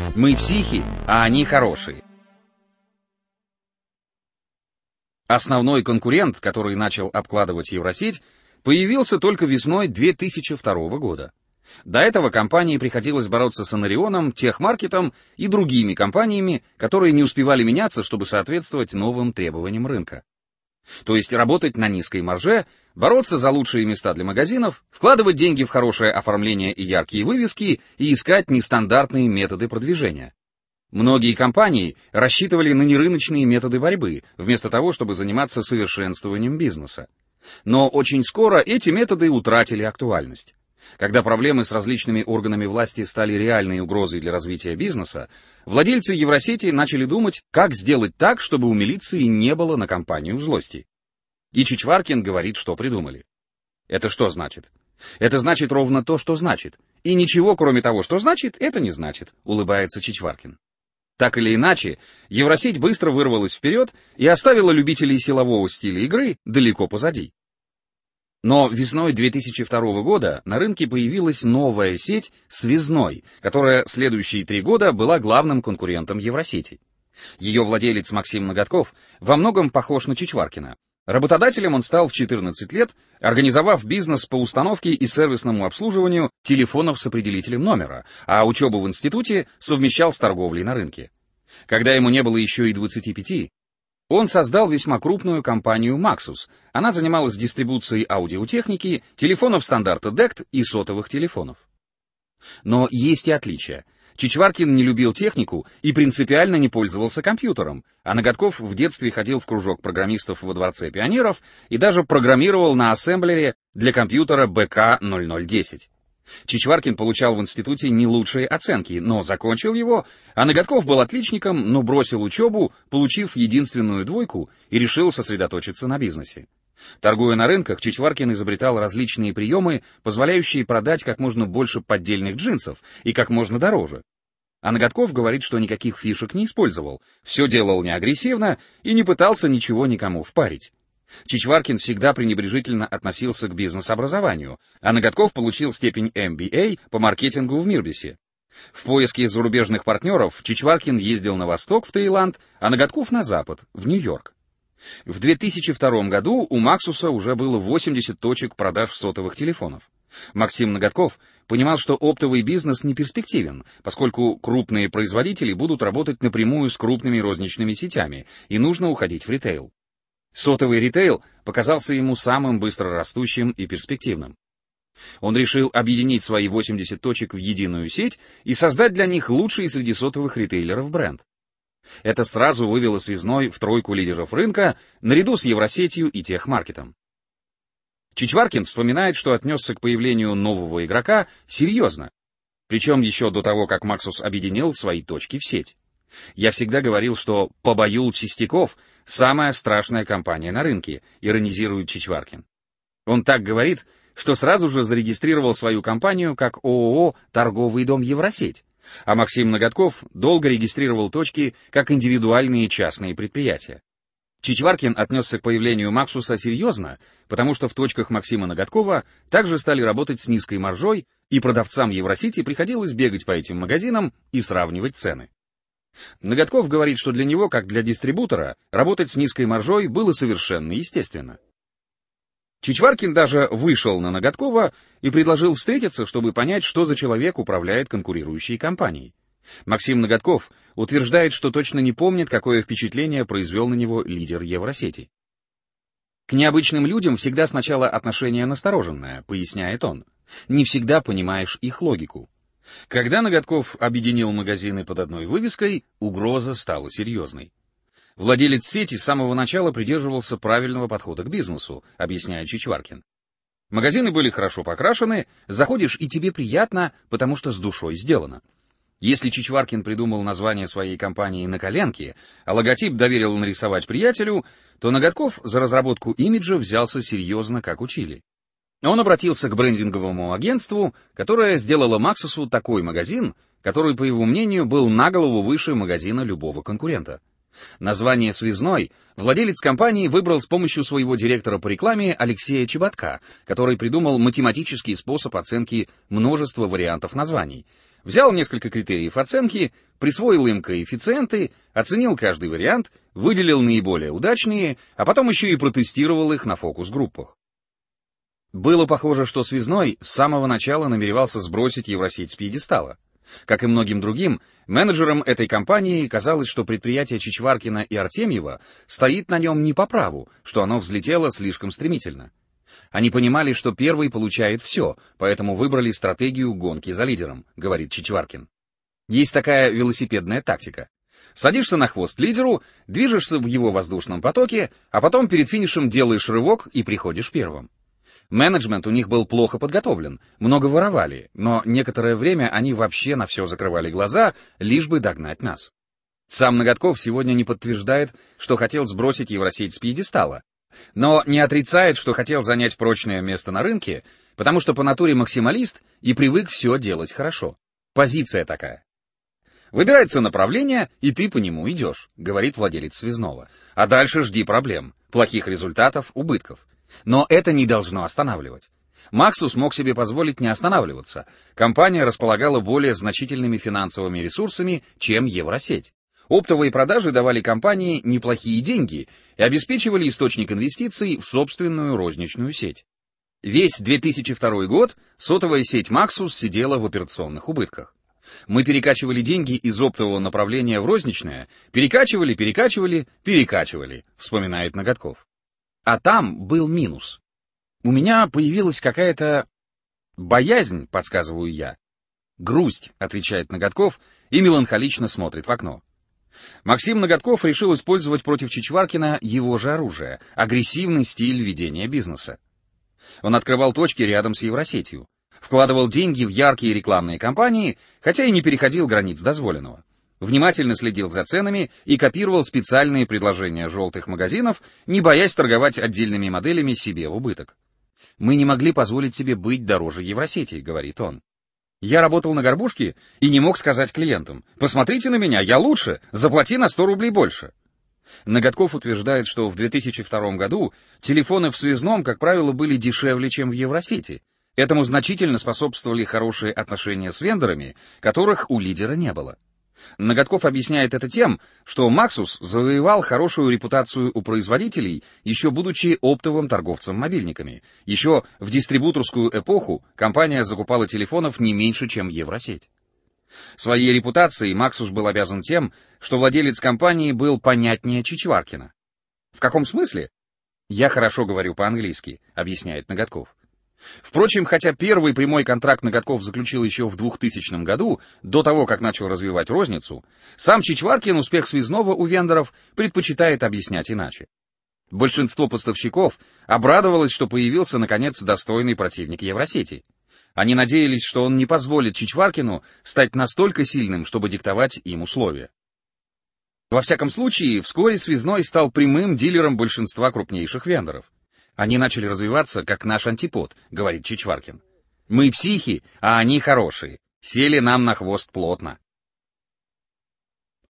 Мы психи, а они хорошие. Основной конкурент, который начал обкладывать Евросеть, появился только весной 2002 года. До этого компании приходилось бороться с Анарионом, Техмаркетом и другими компаниями, которые не успевали меняться, чтобы соответствовать новым требованиям рынка. То есть работать на низкой марже, бороться за лучшие места для магазинов, вкладывать деньги в хорошее оформление и яркие вывески и искать нестандартные методы продвижения. Многие компании рассчитывали на нерыночные методы борьбы, вместо того, чтобы заниматься совершенствованием бизнеса. Но очень скоро эти методы утратили актуальность. Когда проблемы с различными органами власти стали реальной угрозой для развития бизнеса, владельцы Евросети начали думать, как сделать так, чтобы у милиции не было на компанию злости. И Чичваркин говорит, что придумали. Это что значит? Это значит ровно то, что значит. И ничего, кроме того, что значит, это не значит, улыбается Чичваркин. Так или иначе, Евросеть быстро вырвалась вперед и оставила любителей силового стиля игры далеко позади. Но весной 2002 года на рынке появилась новая сеть «Связной», которая следующие 3 года была главным конкурентом Евросети. Ее владелец Максим Ноготков во многом похож на Чичваркина. Работодателем он стал в 14 лет, организовав бизнес по установке и сервисному обслуживанию телефонов с определителем номера, а учебу в институте совмещал с торговлей на рынке. Когда ему не было еще и 25, он создал весьма крупную компанию Maxus. Она занималась дистрибуцией аудиотехники, телефонов стандарта DECT и сотовых телефонов. Но есть и отличия. Чичваркин не любил технику и принципиально не пользовался компьютером, а Ноготков в детстве ходил в кружок программистов во Дворце пионеров и даже программировал на ассемблере для компьютера БК-0010. Чичваркин получал в институте не лучшие оценки, но закончил его, а Ноготков был отличником, но бросил учебу, получив единственную 2 и решил сосредоточиться на бизнесе. Торгуя на рынках, Чичваркин изобретал различные приемы, позволяющие продать как можно больше поддельных джинсов и как можно дороже. А Ноготков говорит, что никаких фишек не использовал, все делал неагрессивно и не пытался ничего никому впарить. Чичваркин всегда пренебрежительно относился к бизнес-образованию, а Ноготков получил степень MBA по маркетингу в Мирбисе. В поиске зарубежных партнеров Чичваркин ездил на восток, в Таиланд, а Ноготков на запад, в Нью-Йорк. В 2002 году у Максуса уже было 80 точек продаж сотовых телефонов. Максим Ноготков понимал, что оптовый бизнес не перспективен, поскольку крупные производители будут работать напрямую с крупными розничными сетями, и нужно уходить в ритейл. Сотовый ритейл показался ему самым быстрорастущим и перспективным. Он решил объединить свои 80 точек в единую сеть и создать для них лучший среди сотовых ритейлеров бренд. Это сразу вывело Связной в 3 лидеров рынка, наряду с Евросетью и Техмаркетом. Чичваркин вспоминает, что отнесся к появлению нового игрока серьезно, причем еще до того, как Maxus объединил свои точки в сеть. «Я всегда говорил, что Побаюл Чистяков — самая страшная компания на рынке», иронизирует Чичваркин. Он так говорит, что сразу же зарегистрировал свою компанию как ООО «Торговый дом Евросеть», а Максим Ноготков долго регистрировал точки как индивидуальные частные предприятия. Чичваркин отнесся к появлению Максуса серьезно, потому что в точках Максима Ноготкова также стали работать с низкой маржой, и продавцам Евросети приходилось бегать по этим магазинам и сравнивать цены. Ноготков говорит, что для него, как для дистрибутора, работать с низкой маржой было совершенно естественно. Чичваркин даже вышел на Ноготкова и предложил встретиться, чтобы понять, что за человек управляет конкурирующей компанией. Максим Ноготков утверждает, что точно не помнит, какое впечатление произвел на него лидер Евросети. «К необычным людям всегда сначала отношение настороженное», — поясняет он. «Не всегда понимаешь их логику». Когда Ноготков объединил магазины под одной вывеской, угроза стала серьезной. Владелец сети с самого начала придерживался правильного подхода к бизнесу, объясняет Чичваркин. Магазины были хорошо покрашены, заходишь и тебе приятно, потому что с душой сделано. Если Чичваркин придумал название своей компании на коленке, а логотип доверил нарисовать приятелю, то Ноготков за разработку имиджа взялся серьезно, как учили. Он обратился к брендинговому агентству, которое сделало Максусу такой магазин, который, по его мнению, был на голову выше магазина любого конкурента. Название «Связной» владелец компании выбрал с помощью своего директора по рекламе Алексея Чеботка, который придумал математический способ оценки множества вариантов названий. Взял несколько критериев оценки, присвоил им коэффициенты, оценил каждый вариант, выделил наиболее удачные, а потом еще и протестировал их на фокус-группах. Было похоже, что Связной с самого начала намеревался сбросить Евросеть с пьедестала. Как и многим другим, менеджерам этой компании казалось, что предприятие Чичваркина и Артемьева стоит на нем не по праву, что оно взлетело слишком стремительно. Они понимали, что первый получает все, поэтому выбрали стратегию гонки за лидером, говорит Чичваркин. Есть такая велосипедная тактика. Садишься на хвост лидеру, движешься в его воздушном потоке, а потом перед финишем делаешь рывок и приходишь первым. Менеджмент у них был плохо подготовлен, много воровали, но некоторое время они вообще на все закрывали глаза, лишь бы догнать нас. Сам Ноготков сегодня не подтверждает, что хотел сбросить Евросеть с пьедестала, но не отрицает, что хотел занять прочное место на рынке, потому что по натуре максималист и привык все делать хорошо. Позиция такая. Выбирается направление, и ты по нему идешь, говорит владелец Связного. А дальше жди проблем, плохих результатов, убытков. Но это не должно останавливать. Максус мог себе позволить не останавливаться. Компания располагала более значительными финансовыми ресурсами, чем Евросеть. Оптовые продажи давали компании неплохие деньги и обеспечивали источник инвестиций в собственную розничную сеть. Весь 2002 год сотовая сеть Максус сидела в операционных убытках. Мы перекачивали деньги из оптового направления в розничное, перекачивали, вспоминает Ноготков. А там был минус. У меня появилась какая-то боязнь, подсказываю я. Грусть, отвечает Ноготков и меланхолично смотрит в окно. Максим Ноготков решил использовать против Чичваркина его же оружие — агрессивный стиль ведения бизнеса. Он открывал точки рядом с Евросетью, вкладывал деньги в яркие рекламные кампании, хотя и не переходил границ дозволенного. Внимательно следил за ценами и копировал специальные предложения желтых магазинов, не боясь торговать отдельными моделями себе в убыток. «Мы не могли позволить себе быть дороже Евросети», — говорит он. «Я работал на горбушке и не мог сказать клиентам: посмотрите на меня, я лучше, заплати на 100 рублей больше». Ноготков утверждает, что в 2002 году телефоны в Связном, как правило, были дешевле, чем в Евросети. Этому значительно способствовали хорошие отношения с вендорами, которых у лидера не было. Ноготков объясняет это тем, что Максус завоевал хорошую репутацию у производителей, еще будучи оптовым торговцем мобильниками. Еще в дистрибуторскую эпоху компания закупала телефонов не меньше, чем Евросеть. Своей репутацией Максус был обязан тем, что владелец компании был понятнее Чичваркина. В каком смысле? Я хорошо говорю по-английски, объясняет Ноготков. Впрочем, хотя первый прямой контракт Ноготков заключил еще в 2000 году, до того, как начал развивать розницу, сам Чичваркин успех Связного у вендоров предпочитает объяснять иначе. Большинство поставщиков обрадовалось, что появился, наконец, достойный противник Евросети. Они надеялись, что он не позволит Чичваркину стать настолько сильным, чтобы диктовать им условия. Во всяком случае, вскоре Связной стал прямым дилером большинства крупнейших вендоров. Они начали развиваться, как наш антипод, говорит Чичваркин. Мы психи, а они хорошие. Сели нам на хвост плотно.